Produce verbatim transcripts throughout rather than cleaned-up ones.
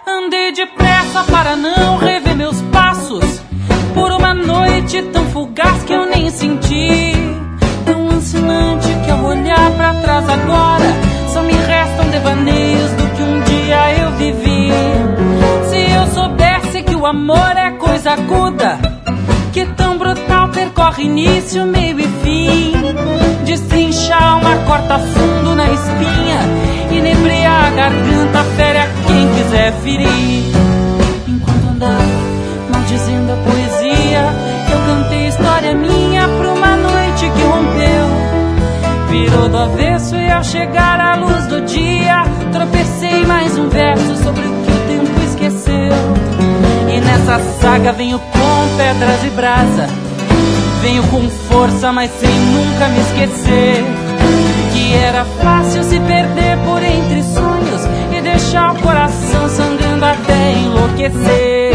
Andei depressa para não rever meus passos, por uma noite tão fugaz que eu nem senti. Tão ancinante que ao olhar pra trás agora só me restam devaneios do que um dia eu vivi. Se eu soubesse que o amor é coisa aguda, que tão brutal percorre início, meio e fim, destrinchar uma corta fundo na espinha, inebriar a garganta, fere a quem quiser ferir. Enquanto andava maldizendo a poesia, eu cantei história minha pra uma noite que rompeu, virou do avesso e ao chegar à luz do dia tropecei mais um verso sobre o que o tempo esqueceu. E nessa saga venho com pedras e brasa, venho com força, mas sem nunca me esquecer que era fácil se perder por entre sonhos e deixar o coração sangrando até enlouquecer.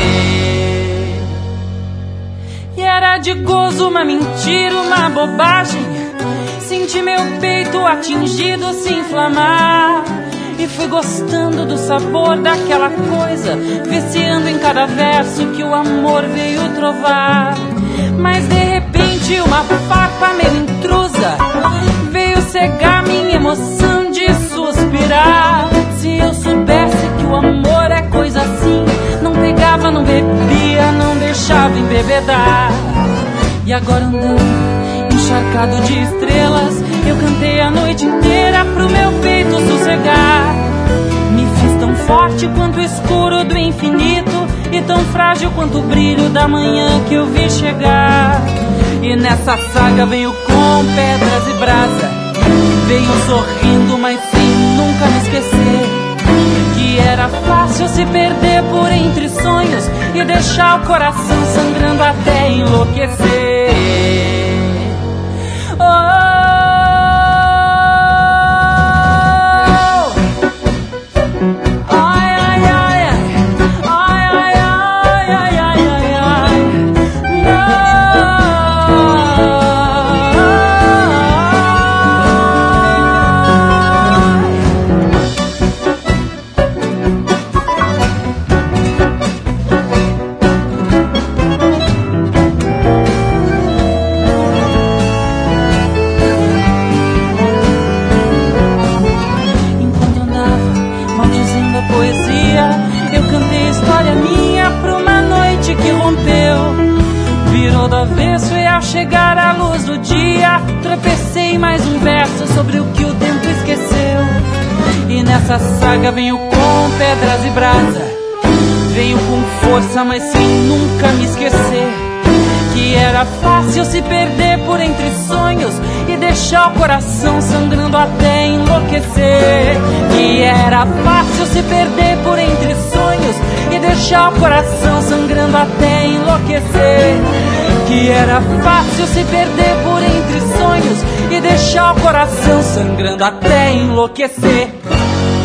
E era de gozo uma mentira, uma bobagem, senti meu peito atingido se inflamar, e fui gostando do sabor daquela coisa, viciando em cada verso que o amor veio trovar. Mas de repente uma farpa meio intrusa veio cegar minha emoção de suspirar. Se eu soubesse que o amor é coisa assim, não pegava, não bebia, não deixava embebedar. E agora andando encharcado de estrelas, eu cantei a noite inteira pro meu peito sossegar. Me fiz tão forte quanto o escuro do infinito e tão frágil quanto o brilho da manhã que eu vi chegar. E nessa saga venho com pedras e brasa, venho sorrindo, mas sem nunca me esquecer que era fácil se perder por entre sonhos e deixar o coração sangrando até enlouquecer. Oh, chegar à luz do dia, tropecei mais um verso sobre o que o tempo esqueceu. E nessa saga venho com pedras e brasa, venho com força, mas sem nunca me esquecer que era fácil se perder por entre sonhos e deixar o coração sangrando até enlouquecer. Que era fácil se perder por entre sonhos e deixar o coração sangrando até enlouquecer. Que era fácil se perder por entre sonhos e deixar o coração sangrando até enlouquecer.